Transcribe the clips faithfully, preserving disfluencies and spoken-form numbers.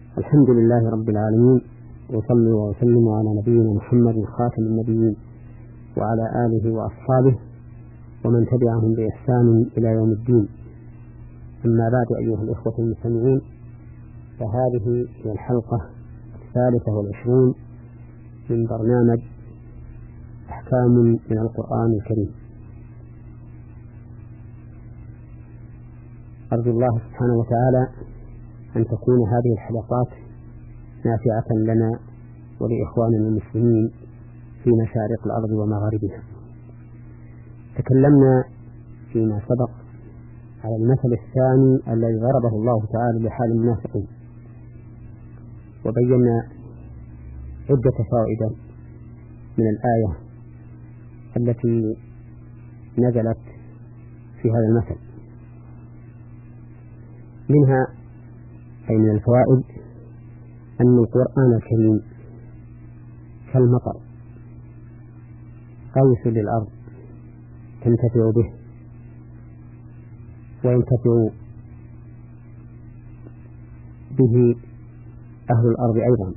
الحمد لله رب العالمين، وصلي وسلم على نبينا محمد خاتم النبيين وعلى آله وأصحابه ومن تبعهم بإحسان إلى يوم الدين. أما بعد، أيها الإخوة المستمعين، فهذه هي الحلقة الثالثة والعشرون من برنامج أحكام من القرآن الكريم. أرجو الله سبحانه وتعالى أن تكون هذه الحلقات نافعة لنا ولإخواننا المسلمين في مشارق الأرض ومغاربها. تكلمنا فيما سبق على المثل الثاني الذي ضربه الله تعالى لحال المنافقين، وبينا عدة فوائد من الآية التي نزلت في هذا المثل. منها أي من الفوائد أن القرآن الكريم كالمطر غيث للأرض تنتفع به وينتفع به أهل الأرض أيضا،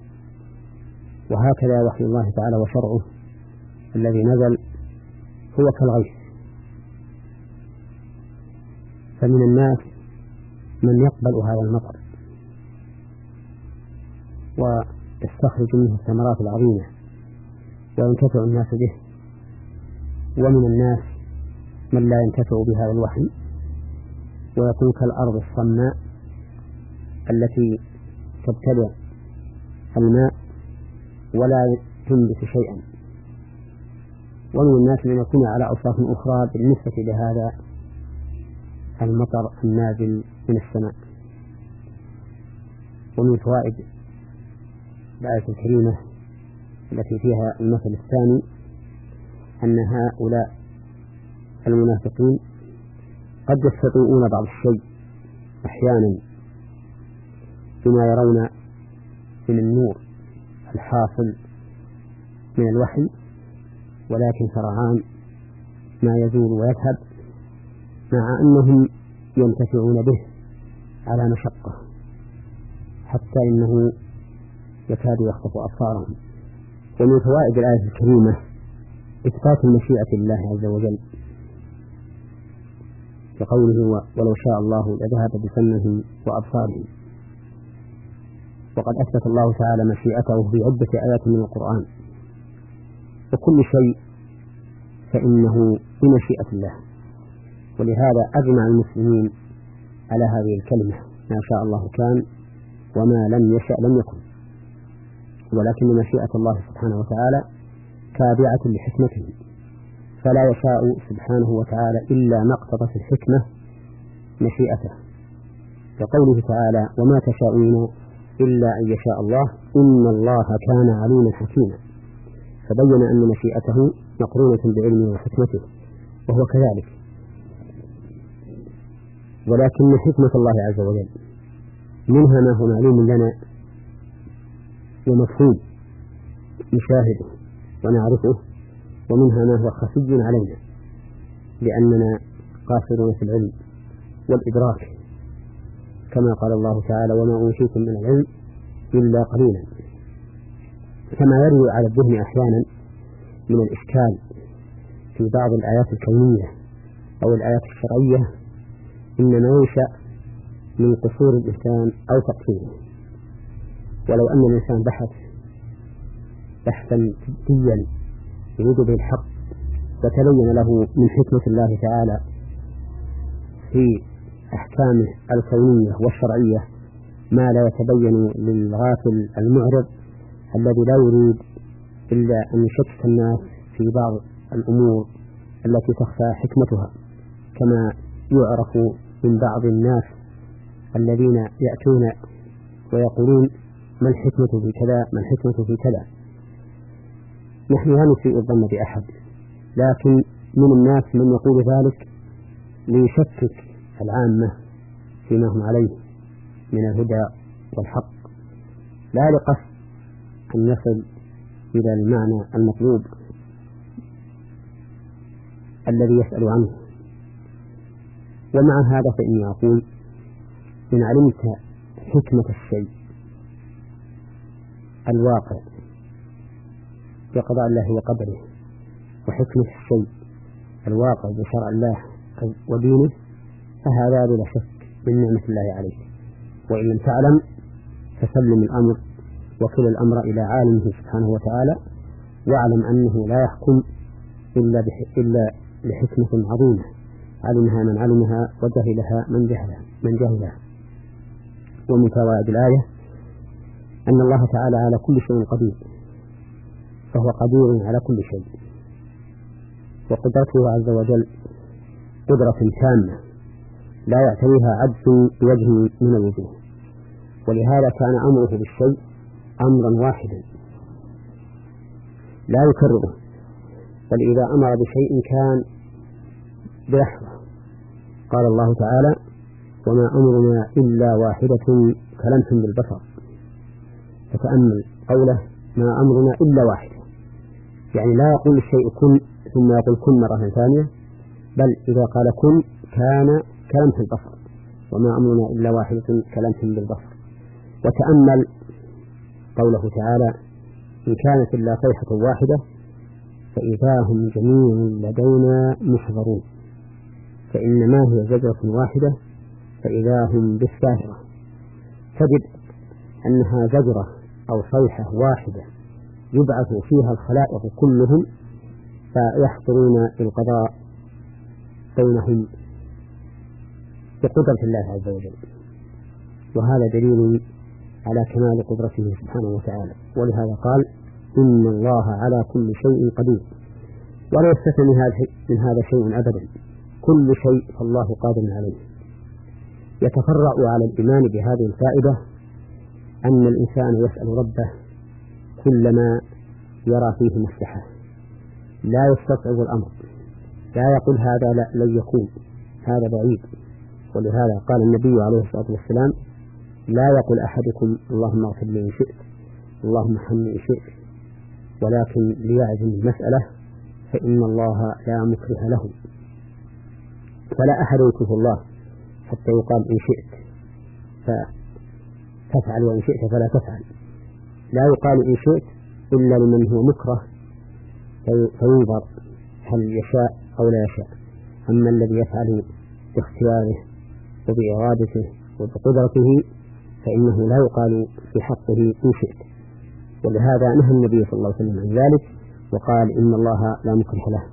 وهكذا وحي الله تعالى وشرعه الذي نزل هو كالغيث. فمن الناس من يقبل هذا المطر ويستخرج منه الثمرات العظيمة وينتفع الناس به، ومن الناس من لا ينتفع بهذا الوحي ويكون كالأرض الصماء التي تبتلع الماء ولا تنبت شيئا، ومن الناس من يكون على أوصاف أخرى بالنسبة لهذا المطر النازل من السماء. ومن فوائد الآية الكريمة التي فيها المثل الثاني أن هؤلاء المنافقين قد يستطيعون بعض الشيء أحيانا بما يرون من النور الحاصل من الوحي، ولكن سرعان ما يزول ويذهب، مع أنهم ينتفعون به على مشقة حتى إنه يكاد يخطف أبصارهم. ومن فوائد الآية الكريمة إثبات المشيئة لله عز وجل، كقوله ولو شاء الله لذهب بسمعهم وأبصارهم. وقد أثبت الله تعالى مشيئته في عدة آيات من القرآن، وكل شيء فإنه بمشيئة الله، ولهذا أجمع المسلمين على هذه الكلمة: ما شاء الله كان وما لم يشأ لم يكن. ولكن مشيئة الله سبحانه وتعالى تابعة لحكمته، فلا يشاء سبحانه وتعالى إلا ما اقتضت الحكمة مشيئته، كقوله تعالى: وما تشاءون إلا أن يشاء الله إن الله كان عليما حكيما. فبين أن مشيئته مقرونة بعلمه وحكمته، وهو كذلك. ولكن حكمة الله عز وجل منها ما هو معلوم لنا ومفهوم نشاهده ونعرفه، ومنها ما هو خفي علينا لأننا قاصرون في العلم والإدراك، كما قال الله تعالى: وما أوتيتم من العلم إلا قليلا. كما يروي على الذهن أحيانا من الإشكال في بعض الآيات الكونية أو الآيات الشرعية إنما ينشأ من قصور الإنسان أو تقصيره. ولو أن الإنسان بحث بحثا جديا يريد به الحق وتبين له من حكمة الله تعالى في أحكامه الكونية والشرعية ما لا يتبين للغافل المعرض الذي لا يريد إلا أن يشكك الناس في بعض الأمور التي تخفى حكمتها، كما يعرف من بعض الناس الذين يأتون ويقولون ما الحكمة في كذا ما الحكمة في كذا. نحن لا نسيء الظن بأحد، لكن من الناس من يقول ذلك ليشكك العامة فيما هم عليه من الهدى والحق، لا لقصد أن يصل إلى المعنى المطلوب الذي يسأل عنه. ومع هذا فإني أقول إن علمت حكمة الشيء الواقع بقضاء الله وقدره وحكمة الشيء الواقع بشرع الله ودينه فهذا بلا شك من نعمة الله عليك، وإن لم تعلم فسلم الأمر وكل الأمر إلى عالمه سبحانه وتعالى، واعلم أنه لا يحكم إلا, إلا لحكمة عظيمة علمها من علمها وجهلها من جهلها من جهلها. ومن فوائد الآية أن الله تعالى على كل شيء قدير، فهو قدير على كل شيء، وقدرته عز وجل قدرة تامة لا يعتريها عجز بوجه من الوجوه، ولهذا كان أمره بالشيء أمرا واحدا لا يكرره، بل إذا أمر بشيء كان بلحظة. قال الله تعالى: وما أمرنا إلا واحدة كلمح بالبصر. فتأمل قوله: ما أمرنا إلا واحدة، يعني لا يقول الشيء كن ثم يقول كن مرة ثانية، بل إذا قال كن كان كلمح البصر، وما أمرنا إلا واحدة كلمح بالبصر. وتأمل قوله تعالى: إن كانت إلا صيحة واحدة فإذا هم جميع لدينا محضرون. فإنما هي زجرة واحدة فإذا هم بالساهرة. تجد أنها زجرة أو صيحة واحدة يبعث فيها الخلائق كلهم فيحضرون القضاء بينهم بقدرة الله عز وجل، وهذا دليل على كمال قدرته سبحانه وتعالى. ولهذا قال: إن الله على كل شيء قدير. ولا يستثنى من هذا شيء أبدا، كل شيء فالله قادر عليه. يتفرع على الإيمان بهذه الفائدة أن الإنسان يسأل ربه كلما يرى فيه مصلحة، لا يستصعب الأمر، لا يقول هذا لا لن يكون، هذا بعيد. ولهذا قال النبي عليه الصلاة والسلام: لا يقول أحدكم اللهم اغفر لي إن شئت، اللهم ارحمني إن شئت، ولكن ليعزم المسألة، فإن الله لا مكره له. فلا أحد يكره الله حتى يقال إن شئت فتفعل وإن شئت فلا تفعل. لا يقال إن شئت إلا لمن هو مكره فينظر هل يشاء أو لا يشاء. أما الذي يفعل باختياره وبإرادته وبقدرته فإنه لا يقال في حقه إن شئت. ولهذا نهى النبي صلى الله عليه وسلم عن ذلك وقال: إن الله لا مكره له.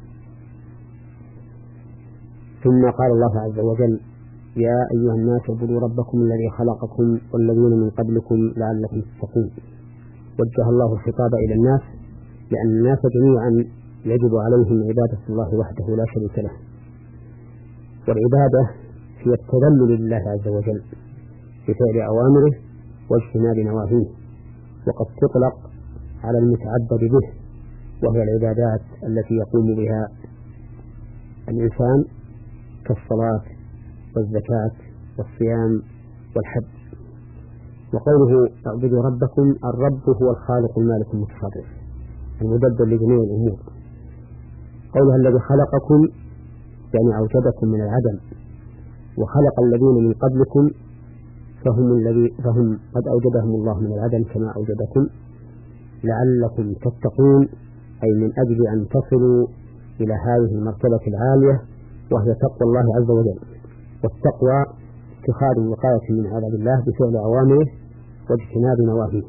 ثم قال الله عز وجل: يا أيها الناس اعبدوا ربكم الذي خلقكم والذين من قبلكم لعلكم تتقون. وجه الله الخطاب إلى الناس لأن الناس جميعا يجب عليهم عبادة الله وحده لا شريك له، والعبادة هي التذلل لله عز وجل بفعل أوامره واجتناب نواهيه، وقد تطلق على المتعبد به، وهي العبادات التي يقوم بها الإنسان كالصلاة والزكاة والصيام والحج. وقوله اعبدوا ربكم، الرب هو الخالق المالك المتصرف المدبر لجميع الأمور. قولها الذي خلقكم يعني أوجدكم من العدم، وخلق الذين من قبلكم فهم, الذي فهم قد أوجدهم الله من العدم كما أوجدكم لعلكم تتقون، أي من أجل أن تصلوا إلى هذه المرتبة العالية وهي تقوى الله عز وجل. والتقوى اتخاذ الوقاية من عذاب الله بفعل أوامره واجتناب نواهيه.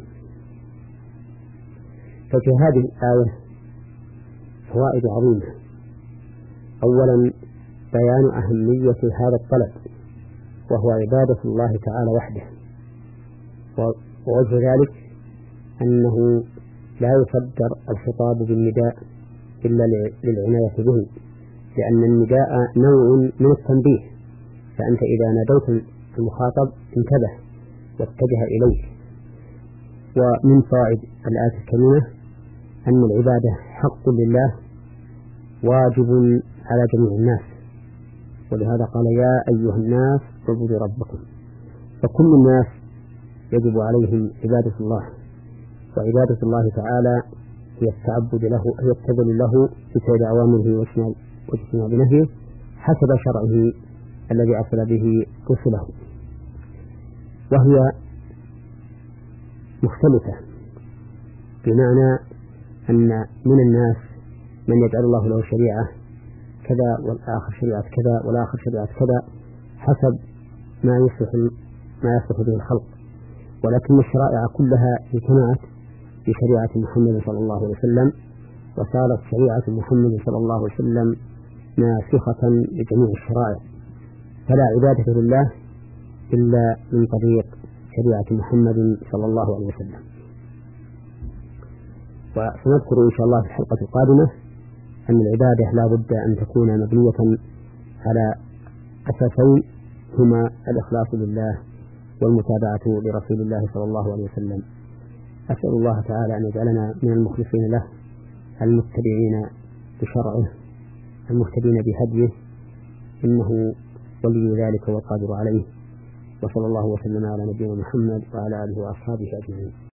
ففي هذه الآية فوائد عظيمة. أولا بيان أهمية هذا الطلب وهو عبادة الله تعالى وحده، ووجه ذلك أنه لا يصدر الخطاب بالنداء إلا للعناية به، لأن النداء نوع من التنبيه، فأنت إذا ناديت المخاطب انتبه واتجه إليه. ومن فوائد الآية الكريمة أن العبادة حق لله واجب على جميع الناس، ولهذا قال: يا أيها الناس اعبدوا ربكم. فكل الناس يجب عليهم عبادة الله، وعبادة الله تعالى هي التعبد له، هي التذلل له بفعل أوامره واجتناب نهيه حسب شرعه الذي أرسل به رسله. وهي مختلفة بمعنى أن من الناس من يجعل الله له شريعة كذا والآخر شريعة كذا والآخر شريعة كذا حسب ما يصلح ما يصلح به الخلق، ولكن الشرائع كلها اجتمعت في شريعة محمد صلى الله عليه وسلم، وصارت شريعة محمد صلى الله عليه وسلم ناسخة لجميع الشرائع، فلا عبادة لله إلا من طريق شريعة محمد صلى الله عليه وسلم. وسنذكر إن شاء الله في الحلقة القادمة أن العبادة لا بد أن تكون مبنية على أساسين هما الإخلاص لله والمتابعة لرسول الله صلى الله عليه وسلم. أسأل الله تعالى أن يجعلنا من المخلصين له المتبعين بشرعه المهتدين بهديه، إنه ولي ذلك والقادر عليه. وصلى الله وسلم على نبينا محمد وعلى آله وأصحابه أجمعين.